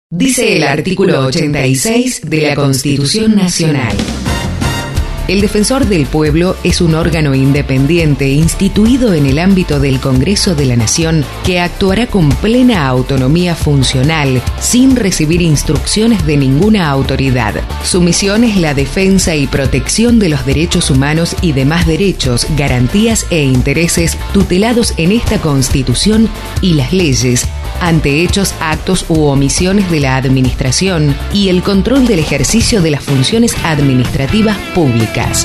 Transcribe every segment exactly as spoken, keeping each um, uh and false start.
Dice el artículo ochenta y seis de la Constitución Nacional. El Defensor del Pueblo es un órgano independiente instituido en el ámbito del Congreso de la Nación que actuará con plena autonomía funcional, sin recibir instrucciones de ninguna autoridad. Su misión es la defensa y protección de los derechos humanos y demás derechos, garantías e intereses tutelados en esta Constitución y las leyes, ante hechos, actos u omisiones de la Administración y el control del ejercicio de las funciones administrativas públicas.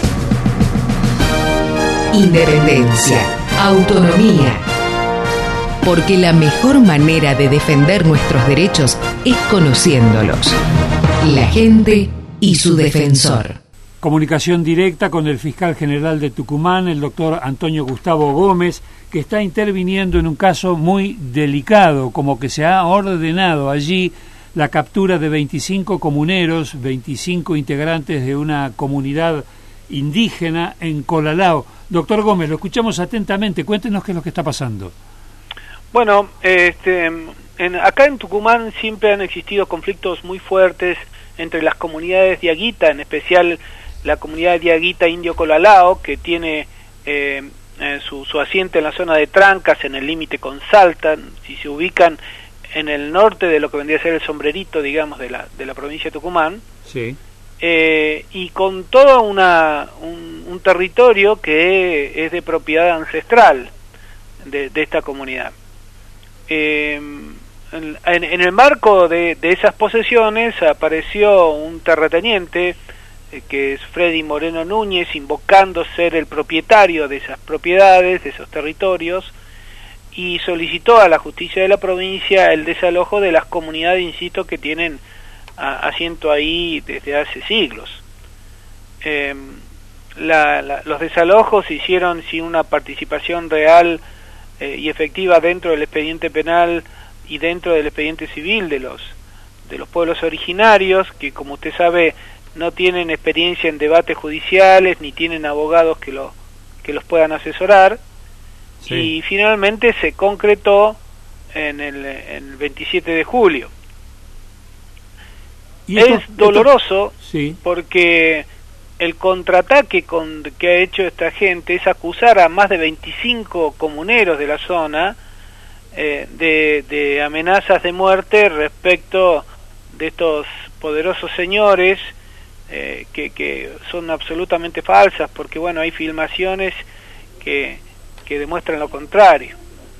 Independencia, autonomía. Porque la mejor manera de defender nuestros derechos es conociéndolos. La gente y su defensor. Comunicación directa con el fiscal general de Tucumán, el doctor Antonio Gustavo Gómez, que está interviniendo en un caso muy delicado, como que se ha ordenado allí la captura de veinticinco comuneros, veinticinco integrantes de una comunidad indígena en Colalao. Doctor Gómez, lo escuchamos atentamente, cuéntenos qué es lo que está pasando. Bueno, este, en, acá en Tucumán siempre han existido conflictos muy fuertes entre las comunidades diaguita, en especial la comunidad diaguita indio Colalao, que tiene eh, eh, su, su asiento en la zona de Trancas, en el límite con Salta. Si se ubican en el norte de lo que vendría a ser el sombrerito, digamos, de la, de la provincia de Tucumán. Sí. Eh, y con todo una, un, un territorio que es de propiedad ancestral de, de esta comunidad. Eh, en, en el marco de, de esas posesiones apareció un terrateniente eh, que es Freddy Moreno Núñez, invocando ser el propietario de esas propiedades, de esos territorios, y solicitó a la justicia de la provincia el desalojo de las comunidades, insisto, que tienen a, asiento ahí desde hace siglos. Eh, la, la, los desalojos se hicieron sin una participación real eh, y efectiva dentro del expediente penal y dentro del expediente civil de los de los pueblos originarios, que como usted sabe no tienen experiencia en debates judiciales ni tienen abogados que lo que los puedan asesorar. Sí. Y finalmente se concretó en el, en el veintisiete de julio. ¿Y esto, es doloroso esto? Sí. Porque el contraataque con, que ha hecho esta gente es acusar a más de veinticinco comuneros de la zona eh, de, de amenazas de muerte respecto de estos poderosos señores eh, que, que son absolutamente falsas, porque bueno, hay filmaciones que, que demuestran lo contrario.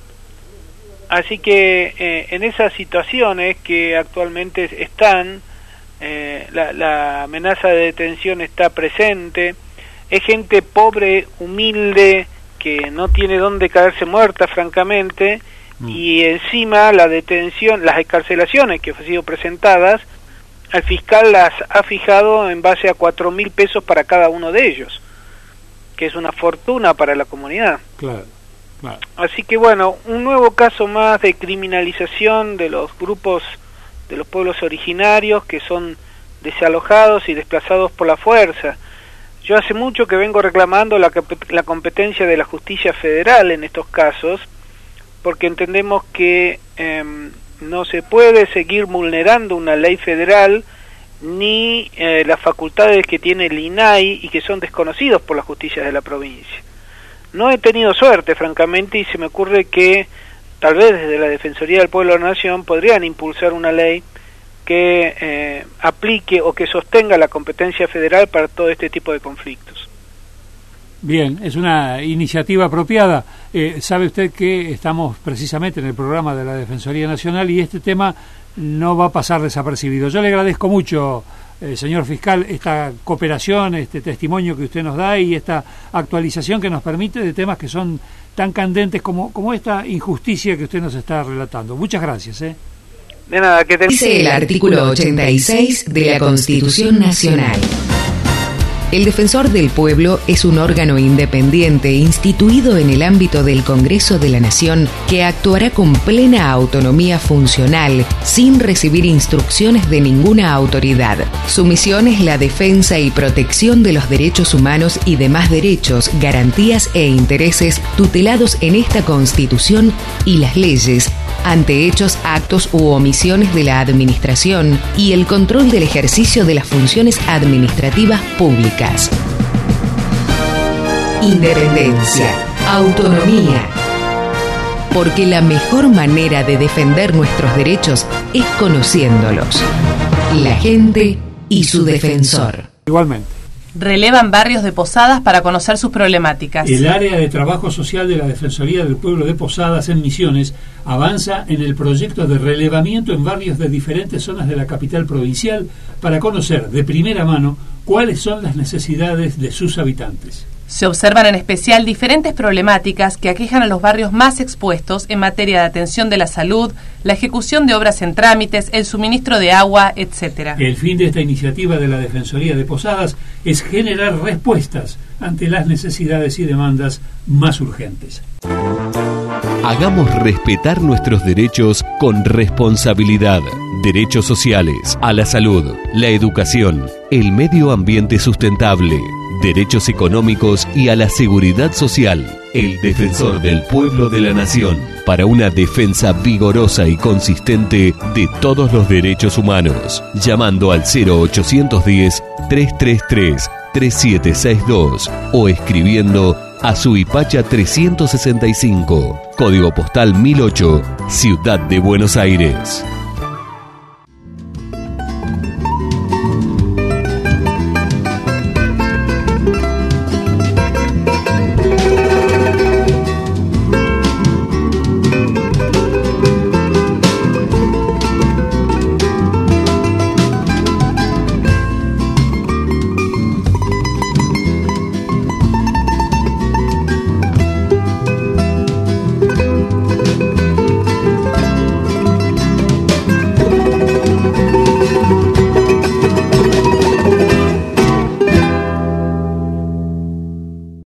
Así que eh, en esas situaciones que actualmente están, eh, la, la amenaza de detención está presente, es gente pobre, humilde, que no tiene dónde caerse muerta, francamente, mm. y encima la detención, las excarcelaciones que han sido presentadas, el fiscal las ha fijado en base a cuatro mil pesos para cada uno de ellos, que es una fortuna para la comunidad. Claro, claro. Así que bueno, un nuevo caso más de criminalización de los grupos de los pueblos originarios que son desalojados y desplazados por la fuerza. Yo hace mucho que vengo reclamando la, la competencia de la justicia federal en estos casos, porque entendemos que eh, no se puede seguir vulnerando una ley federal ni eh, las facultades que tiene el I N A I y que son desconocidos por la justicia de la provincia. No he tenido suerte, francamente, y se me ocurre que tal vez desde la Defensoría del Pueblo de la Nación podrían impulsar una ley que eh, aplique o que sostenga la competencia federal para todo este tipo de conflictos. Bien, es una iniciativa apropiada. Eh, sabe usted que estamos precisamente en el programa de la Defensoría Nacional y este tema no va a pasar desapercibido. Yo le agradezco mucho, eh, señor fiscal, esta cooperación, este testimonio que usted nos da y esta actualización que nos permite de temas que son tan candentes como, como esta injusticia que usted nos está relatando. Muchas gracias. ¿eh? De nada, que te... Dice el artículo ochenta y seis de la Constitución Nacional. El Defensor del Pueblo es un órgano independiente instituido en el ámbito del Congreso de la Nación que actuará con plena autonomía funcional, sin recibir instrucciones de ninguna autoridad. Su misión es la defensa y protección de los derechos humanos y demás derechos, garantías e intereses tutelados en esta Constitución y las leyes, ante hechos, actos u omisiones de la Administración y el control del ejercicio de las funciones administrativas públicas. Independencia, autonomía. Porque la mejor manera de defender nuestros derechos es conociéndolos. La gente y su defensor. Igualmente. Relevan barrios de Posadas para conocer sus problemáticas. El área de trabajo social de la Defensoría del Pueblo de Posadas en Misiones avanza en el proyecto de relevamiento en barrios de diferentes zonas de la capital provincial para conocer de primera mano cuáles son las necesidades de sus habitantes. Se observan en especial diferentes problemáticas que aquejan a los barrios más expuestos en materia de atención de la salud, la ejecución de obras en trámites, el suministro de agua, etcétera. El fin de esta iniciativa de la Defensoría de Posadas es generar respuestas ante las necesidades y demandas más urgentes. Hagamos respetar nuestros derechos con responsabilidad. Derechos sociales, a la salud, la educación, el medio ambiente sustentable, derechos económicos y a la seguridad social. El Defensor del Pueblo de la Nación, para una defensa vigorosa y consistente de todos los derechos humanos. Llamando al cero ochocientos diez, trescientos treinta y tres, treinta y siete sesenta y dos o escribiendo a Suipacha trescientos sesenta y cinco, código postal mil ocho, Ciudad de Buenos Aires.